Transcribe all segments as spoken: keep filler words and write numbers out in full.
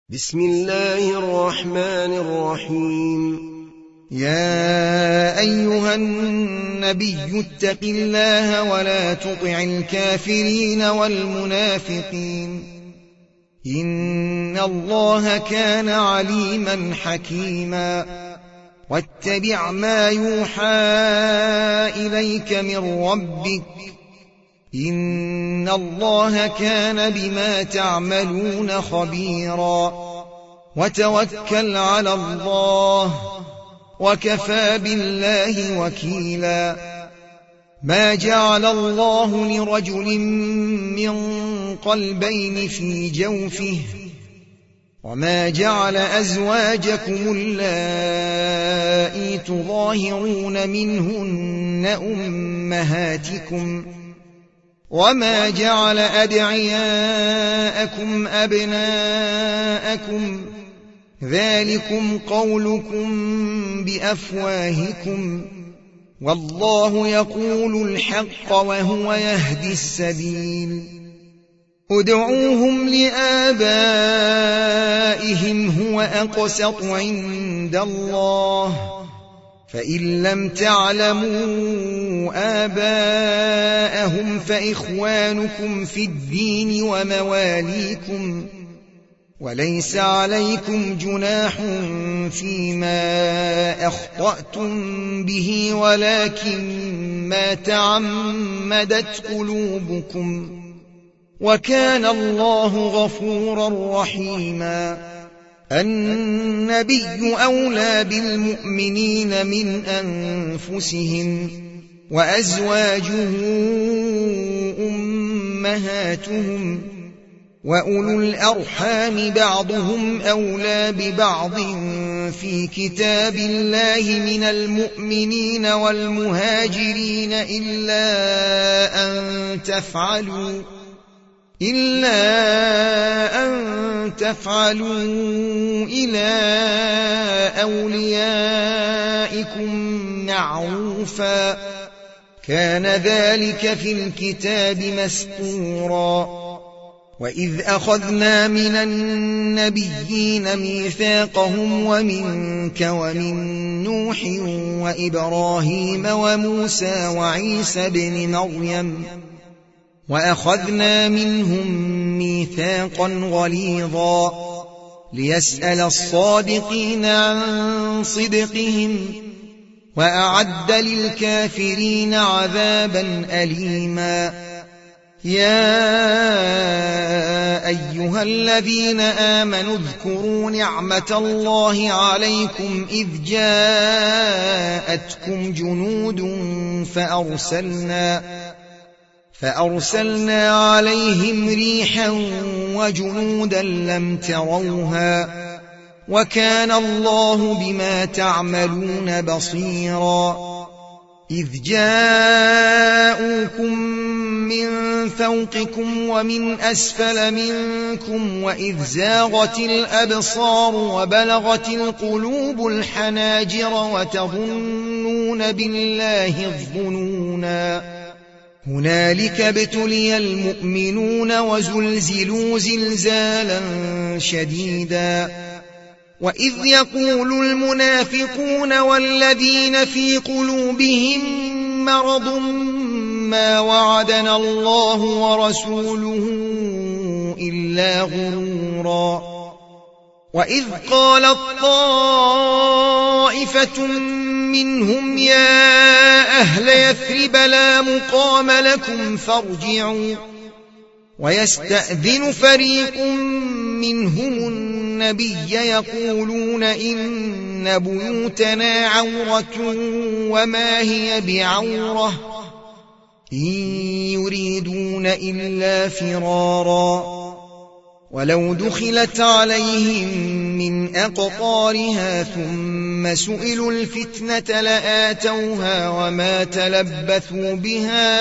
بسم الله الرحمن الرحيم. يا أيها النبي اتق الله ولا تطع الكافرين والمنافقين إن الله كان عليما حكيما. واتبع ما يوحى إليك من ربك إن الله كان بما تعملون خبيرا. وتوكل على الله وكفى بالله وكيلا. ما جعل الله لرجل من قلبين في جوفه وما جعل أزواجكم اللائي تظاهرون منهن أمهاتكم وما جعل أدعياءكم أبناءكم ذلكم قولكم بأفواهكم والله يقول الحق وهو يهدي السبيل. ادعوهم لآبائهم هو أقسط عند الله فإن لم تعلموا آباءهم فإخوانكم في الدين ومواليكم وليس عليكم جناح فيما أخطأتم به ولكن ما تعمدت قلوبكم وكان الله غفورا رحيما. النبي أولى بالمؤمنين من أنفسهم وأزواجه أمهاتهم وأولو الأرحام بعضهم أولى ببعض في كتاب الله من المؤمنين والمهاجرين إلا أن تفعلوا إلا أن تفعلوا إلى أوليائكم معروفا كان ذلك في الكتاب مسطورا. وإذ أخذنا من النبيين ميثاقهم ومنك ومن نوح وإبراهيم وموسى وعيسى بن مريم وأخذنا منهم ميثاقا غليظا ليسأل الصادقين عن صدقهم وأعد للكافرين عذابا أليما. يا أيها الذين آمنوا اذكروا نعمة الله عليكم إذ جاءتكم جنود فأرسلنا فأرسلنا عليهم ريحا وجنودا لم تروها وكان الله بما تعملون بصيرا. إذ جاءوكم من فوقكم ومن أسفل منكم وإذ زاغت الأبصار وبلغت القلوب الحناجر وتظنون بالله الظنونا. هنالك ابتلي المؤمنون وزلزلوا زلزالا شديدا. وإذ يقول المنافقون والذين في قلوبهم مرض ما وعدنا الله ورسوله إلا غرورا. وإذ قالت طائفة منهم يا أهل يثرب لا مقام لكم فارجعوا ويستأذن فريق منهم النبي يقولون إن بيوتنا عورة وما هي بعورة إن يريدون إلا فرارا. ولو دخلت عليهم من أقطارها ثم سئلوا الفتنة لآتوها وما تلبثوا بها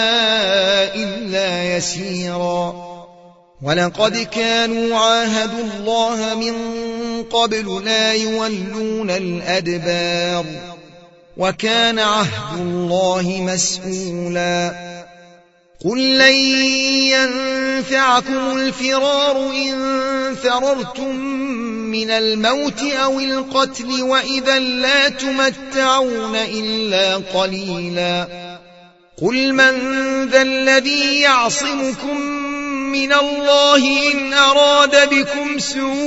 إلا يسيرا. ولقد كانوا عاهدوا الله من قبل لا يولون الأدبار وكان عهد الله مسئولا. قل لن ينفعكم الفرار إن فررتم من الموت أو القتل وإذا لا تمتعون إلا قليلا قل من ذا الذي يعصمكم من الله إن أراد بكم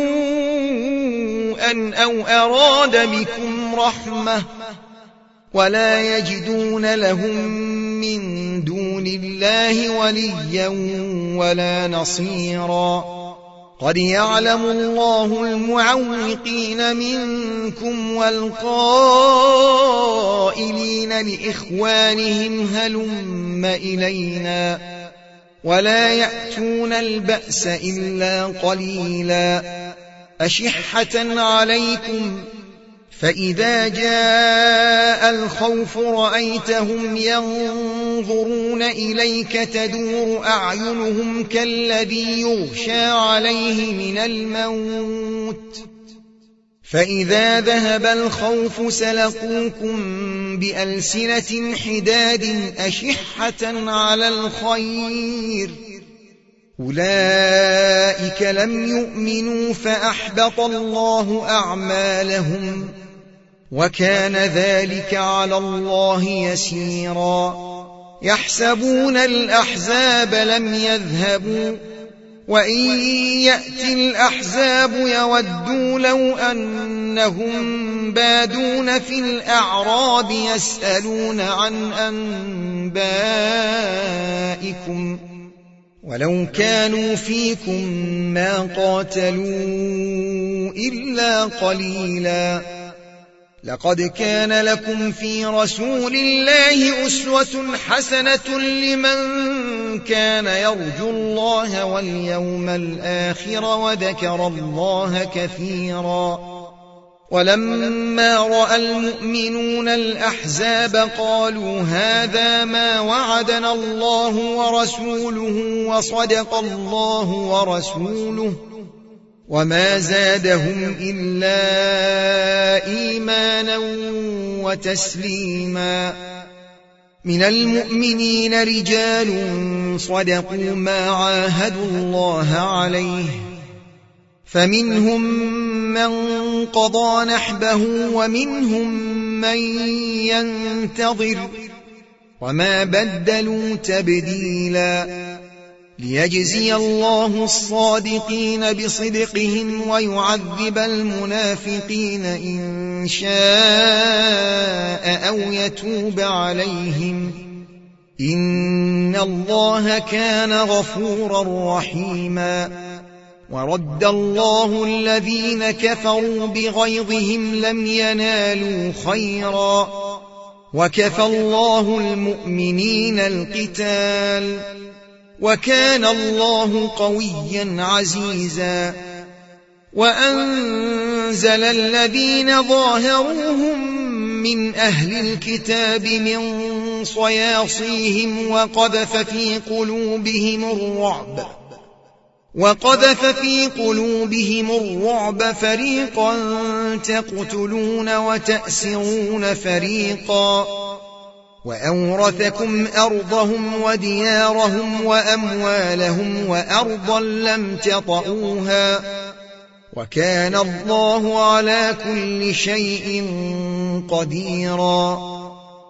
سوءا أو أراد بكم رحمة ولا يجدون لهم من دون الله وليا ولا نصيرا قد يعلم الله المعوقين منكم والقائلين لإخوانهم هلم إلينا ولا يأتون البأس إلا قليلا أشحة عليكم فإذا جاء الخوف رأيتهم ينظرون إليك تدور أعينهم كالذي يغشى عليه من الموت فإذا ذهب الخوف سلقوكم بألسنة حداد أشحة على الخير أولئك لم يؤمنوا فأحبط الله أعمالهم وكان ذلك على الله يسيرا يحسبون الأحزاب لم يذهبوا وإن يأتي الأحزاب يودوا لو أنهم بادون في الأعراب يسألون عن أنبائكم ولو كانوا فيكم ما قاتلوا إلا قليلا لقد كان لكم في رسول الله أسوة حسنة لمن كان يرجو الله واليوم الآخر وذكر الله كثيرا ولما رأى المؤمنون الأحزاب قالوا هذا ما وعدنا الله ورسوله وصدق الله ورسوله وما زادهم إلا إيمانا وتسليما من المؤمنين رجال صدقوا ما عاهدوا الله عليه فمنهم من قضى نحبه ومنهم من ينتظر وما بدلوا تبديلا ليجزي الله الصادقين بصدقهم ويعذب المنافقين إن شاء أو يتوب عليهم إن الله كان غفورا رحيما ورد الله الذين كفروا بغيظهم لم ينالوا خيرا وكفى الله المؤمنين القتال وكان الله قويا عزيزا وأنزل الذين ظاهروهم من أهل الكتاب من صياصيهم وقذف في قلوبهم الرعب وقذف في قلوبهم الرعب فريقا تقتلون وتأسرون فريقا وأورثكم أرضهم وديارهم وأموالهم وأرضا لم تطئوها وكان الله على كل شيء قديرا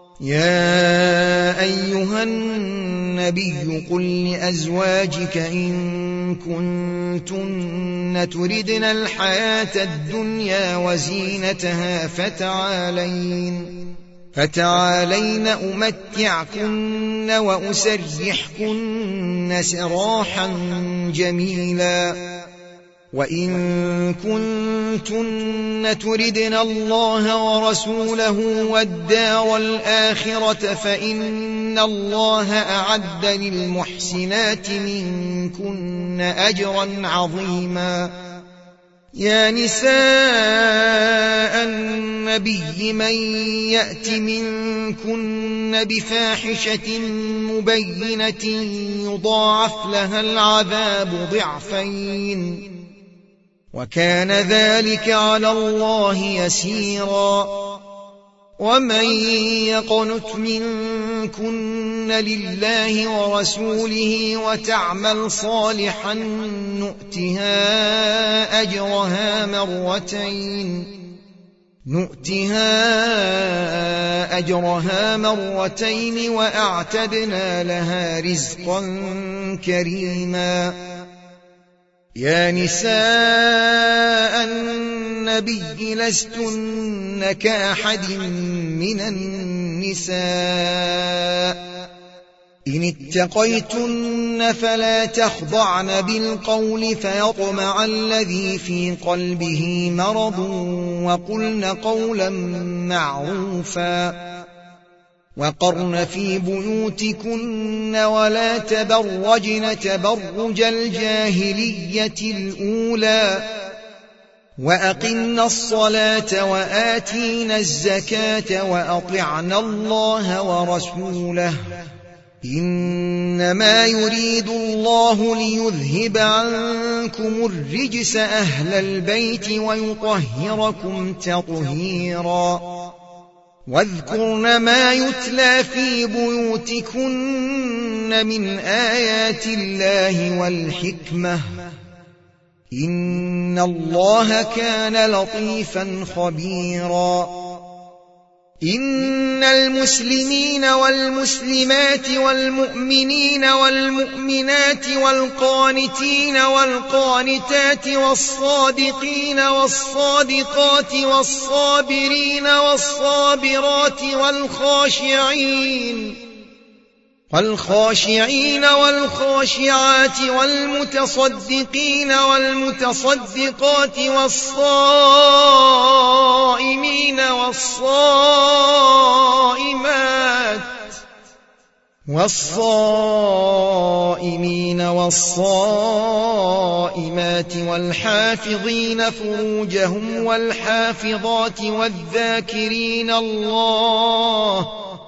يا أيها النبي قل لأزواجك إن كنتن تردن الحياة الدنيا وزينتها فتعالين فتعالين أمتعكن وأسرحكن سراحا جميلا وإن كنتن تردن الله ورسوله والدار الآخرة فإن الله أعد للمحسنات منكن أجرا عظيما يا نساء النبي من يأت منكن بفاحشة مبينة يضاعف لها العذاب ضعفين وكان ذلك على الله يسيرا ومن يقنت منكن لله ورسوله وتعمل صالحا نؤتها أجرها مرتين نؤتها أجرها مرتين وأعتدنا لها رزقا كريما. يا نساء النبي لستن كأحد من النساء إن اتقيتن فلا تخضعن بالقول فيطمع الذي في قلبه مرض وقلن قولا معروفا وقرن في بيوتكن ولا تبرجن تبرج الجاهلية الأولى وأقمن الصلاة وآتينا الزكاة وأطعنا الله ورسوله إنما يريد الله ليذهب عنكم الرجس أهل البيت ويطهركم تطهيرا. واذكرن ما يتلى في بيوتكن من آيات الله والحكمة إن الله كان لطيفا خبيرا. إن المسلمين والمسلمات والمؤمنين والمؤمنات والقانتين والقانتات والصادقين والصادقات والصابرين والصابرات والخاشعين والخاشعين والخاشعات والمتصدقين والمتصدقات والصائمين والصائمات والصائمين والصائمات والحافظين فروجهم والحافظات والذاكرين الله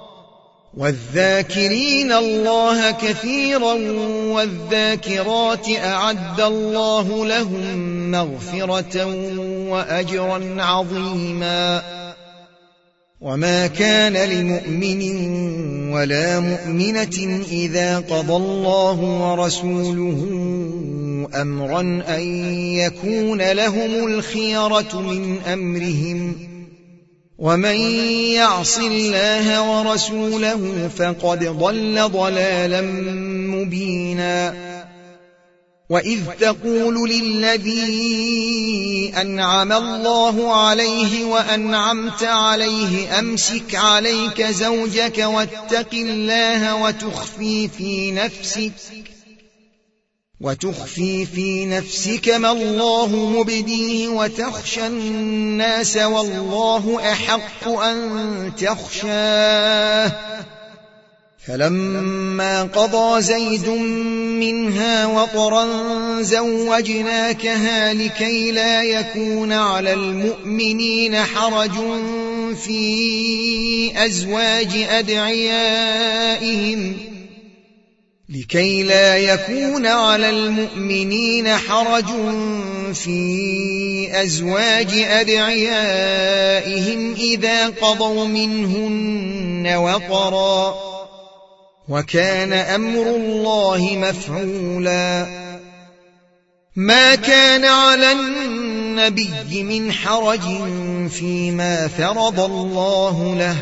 والذاكرين الله كثيرا والذاكرات أعد الله لهم مغفرة وأجرا عظيما. وما كان لمؤمن ولا مؤمنة إذا قضى الله ورسوله أمرا أن يكون لهم الخيرة من أمرهم ومن يعص الله ورسوله فقد ضل ضلالا مبينا. وإذ تقول للذي أنعم الله عليه وأنعمت عليه أمسك عليك زوجك واتق الله وتخفي في نفسك وتخفي في نفسك ما الله مبديه وتخشى الناس والله أحق أن تخشاه. فلما قضى زيد منها وطرا زوجناكها لكي لا يكون على المؤمنين حرج في أزواج أدعيائهم لكي لا يكون على المؤمنين حرج في أزواج أدعيائهم إذا قضوا منهن وطرا وكان أمر الله مفعولا. ما كان على النبي من حرج فيما فرض الله له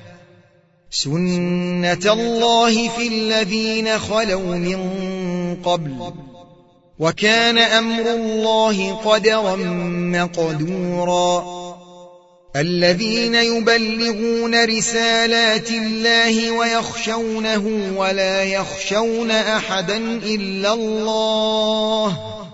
سنة الله في الذين خلوا من قبل وكان أمر الله قدرا مقدورا. الذين يبلغون رسالات الله ويخشونه ولا يخشون أحدا إلا الله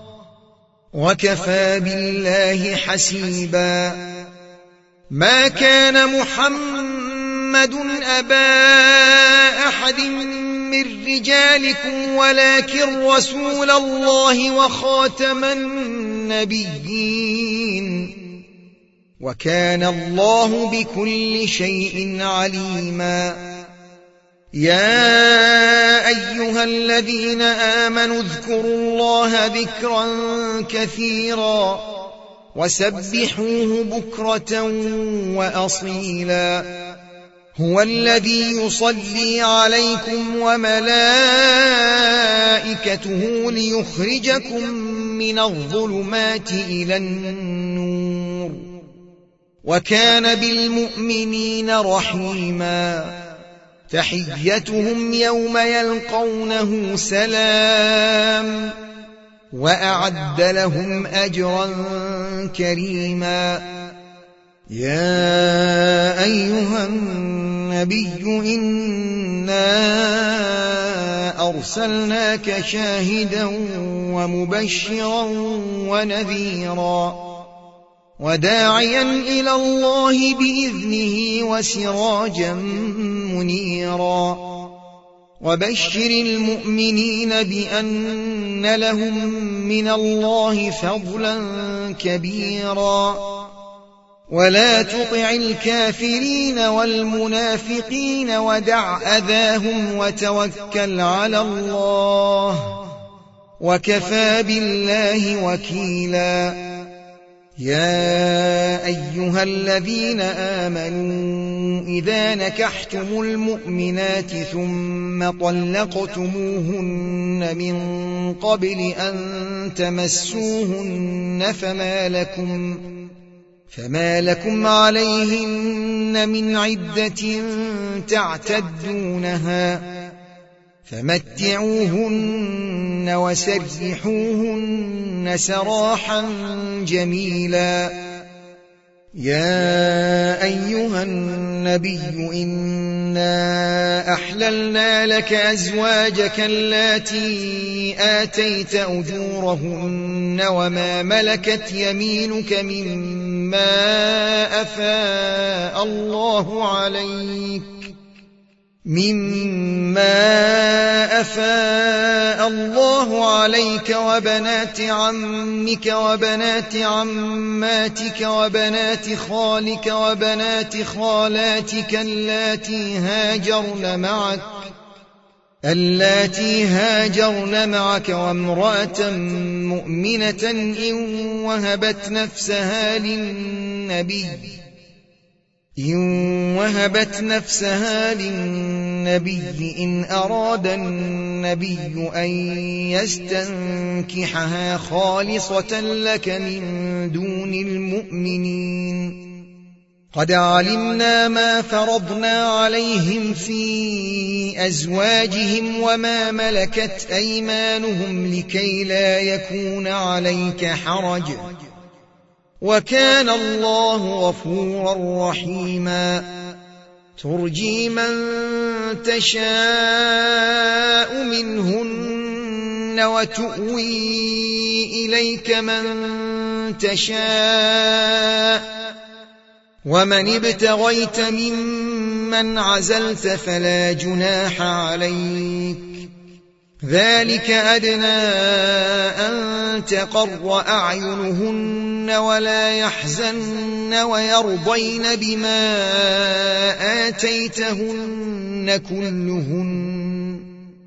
وكفى بالله حسيبا. ما كان محمد أبا أحد من رجالكم ولكن رسول الله وخاتم النبيين وكان الله بكل شيء عليما. يا أيها الذين آمنوا اذكروا الله ذكرا كثيرا وسبحوه بكرة وأصيلا. هو الذي يصلي عليكم وملائكته ليخرجكم من الظلمات إلى النور وكان بالمؤمنين رحيما تحيتهم يوم يلقونه سلام وأعد لهم أجرا كريما يا أيها النبي إنا أرسلناك شاهدا ومبشرا ونذيرا وداعيا إلى الله بإذنه وسراجا منيرا وبشر المؤمنين بأن لهم من الله فضلا كبيرا ولا تطع الكافرين والمنافقين ودع أذاهم وتوكل على الله وكفى بالله وكيلا يا أيها الذين آمنوا إذا نكحتم المؤمنات ثم طلقتموهن من قبل أن تمسوهن فما لكم فما لكم عليهن من عدة تعتدونها فمتعوهن وسرحوهن سراحا جميلا يا أيها النبي إنا أحللنا لك أزواجك اللاتي آتيت أجورهن وما ملكت يمينك مما أفاء الله عليك مما أفاء الله عليك وبنات عمك وبنات عماتك وبنات خالك وبنات خالاتك اللاتي هاجرن معك اللاتي هاجرن معك وامرأة مؤمنة إن وهبت نفسها للنبي إن وهبت نفسها للنبي إن أراد النبي أن يستنكحها خالصة لك من دون المؤمنين قد علمنا ما فرضنا عليهم في أزواجهم وما ملكت أيمانهم لكي لا يكون عليك حرج وكان الله غفورا رحيما ترجي من تشاء منهن وتؤوي إليك من تشاء ومن ابتغيت ممن عزلت فلا جناح عليك ذلك أدنى أن تقر أعينهن ولا يحزن ويرضين بما آتيتهن كلهن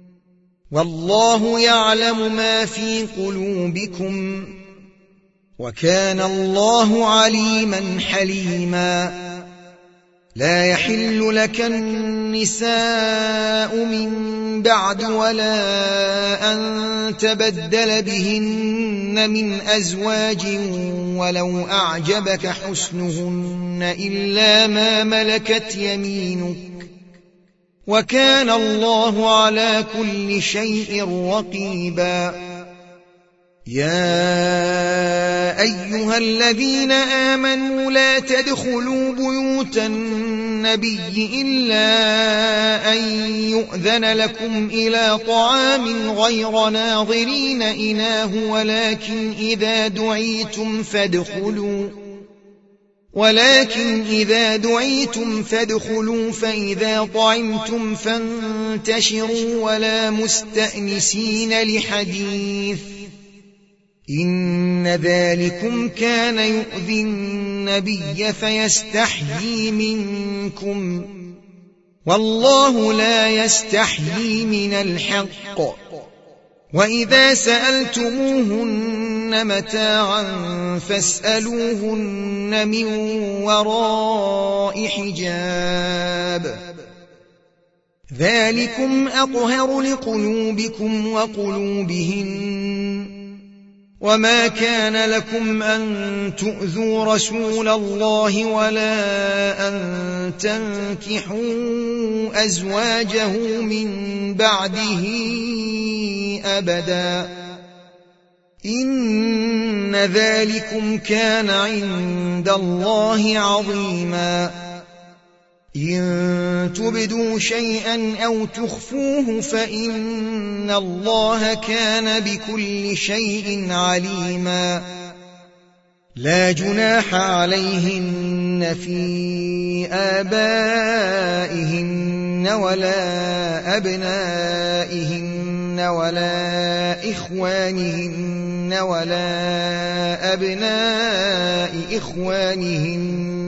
والله يعلم ما في قلوبكم وكان الله عليما حليما لا يحل لك النساء من بعد ولا أن تبدل بهن من أزواج ولو أعجبك حسنهن إلا ما ملكت يمينك وكان الله على كل شيء رقيبا يا أيها الذين آمنوا لا تدخلوا بيوت النبي إلا أن يؤذن لكم إلى طعام غير ناظرين إناه ولكن إذا دعيتم فادخلوا ولكن إذا دعيتم فادخلوا فإذا طعمتم فانتشروا ولا مستأنسين لحديث إن ذلكم كان يؤذي النبي فيستحيي منكم والله لا يستحيي من الحق وإذا سألتموهن متاعا فاسألوهن من وراء حجاب ذلكم أطهر لقلوبكم وقلوبهن وما كان لكم أن تؤذوا رسول الله ولا أن تنكحوا أزواجه من بعده أبدا إن ذلكم كان عند الله عظيما إن تبدوا شيئا أو تخفوه فإن الله كان بكل شيء عليما لا جناح عليهن في آبائهن ولا أبنائهن ولا إخوانهن ولا أبناء إخوانهن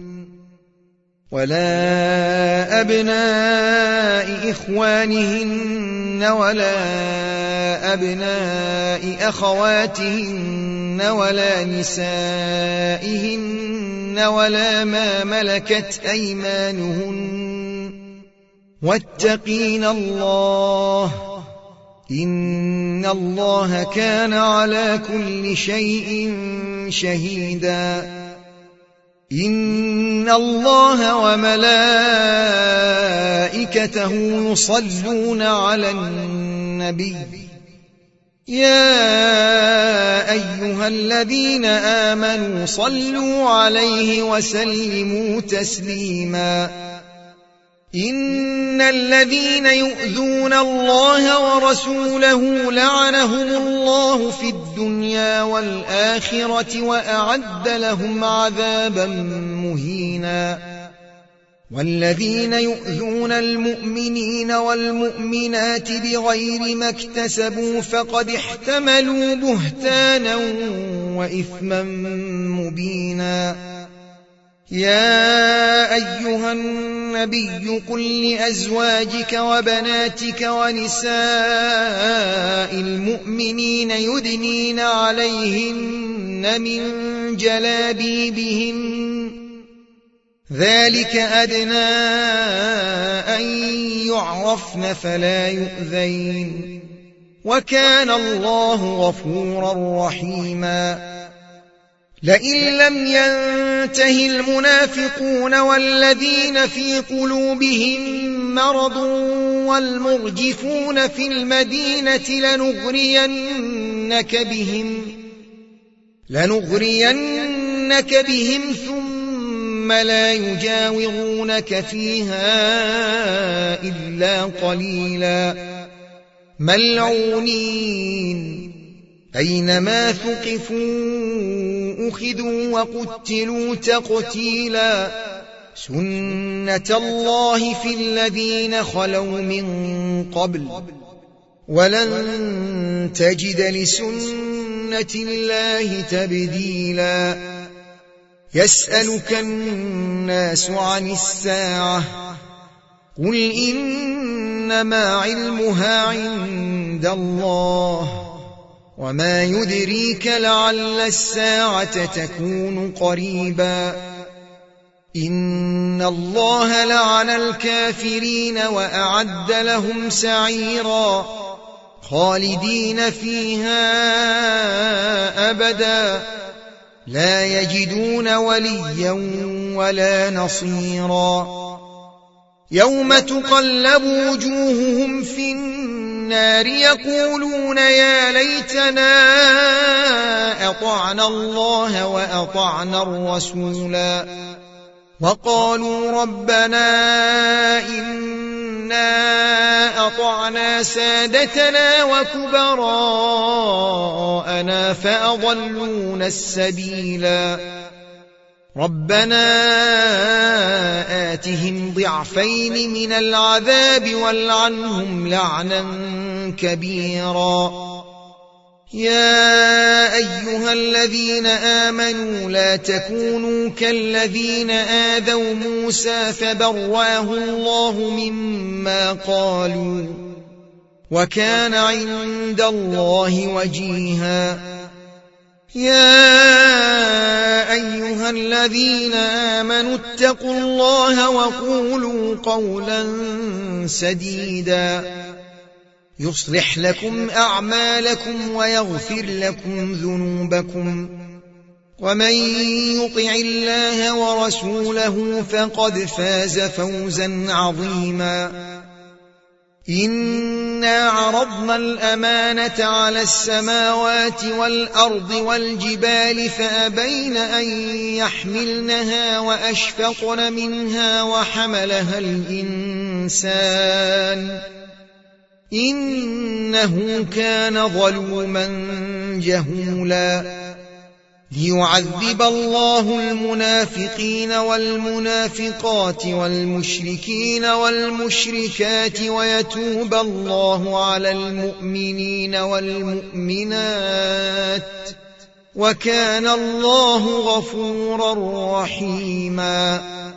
ولا أبناء إخوانهن ولا أبناء أخواتهن ولا نسائهن ولا ما ملكت أيمانهن واتقين الله إن الله كان على كل شيء شهيدا إن الله وملائكته يصلون على النبي يا أيها الذين آمنوا صلوا عليه وسلموا تسليما إن الذين يؤذون الله ورسوله لعنهم الله في الدنيا والآخرة وأعد لهم عذابا مهينا والذين يؤذون المؤمنين والمؤمنات بغير ما اكتسبوا فقد احتملوا بهتانا وإثما مبينا يا أيها النبي قل لأزواجك وبناتك ونساء المؤمنين يدنين عليهن من جلابيبهن ذلك أدنى أن يعرفن فلا يؤذين وكان الله غفورا رحيما لئن لم ينته المنافقون والذين في قلوبهم مرض والمرجفون في المدينة لنغرينك بهم لنغرينك بهم ثم لا يجاورونك فيها إلا قليلا ملعونين أينما ثقفوا أخذوا وقتلوا تقتيلا سنة الله في الذين خلوا من قبل ولن تجد لسنة الله تبديلا يسألك الناس عن الساعة قل إنما علمها عند الله وما يدريك لعل الساعة تكون قريبا إن الله لعن الكافرين وأعد لهم سعيرا خالدين فيها أبدا لا يجدون وليا ولا نصيرا يوم تقلب وجوههم في النار يقولون يا ليتنا أطعنا الله وأطعنا الرسولا وقالوا ربنا إنا أطعنا سادتنا وكبراءنا فأضلونا السبيلا ربنا آتهم ضعفين من العذاب والعنهم لعنا كبيرا يا أيها الذين آمنوا لا تكونوا كالذين آذوا موسى فبراه الله مما قالوا وكان عند الله وجيها يا أيها الذين آمنوا اتقوا الله وقولوا قولا سديدا يصلح لكم أعمالكم ويغفر لكم ذنوبكم ومن يطع الله ورسوله فقد فاز فوزا عظيما إنا عرضنا الأمانة على السماوات والأرض والجبال فأبين أن يحملنها وأشفقن منها وحملها الإنسان إنه كان ظلوما جهولا ليعذب الله المنافقين والمنافقات والمشركين والمشركات ويتوب الله على المؤمنين والمؤمنات وكان الله غفورا رحيما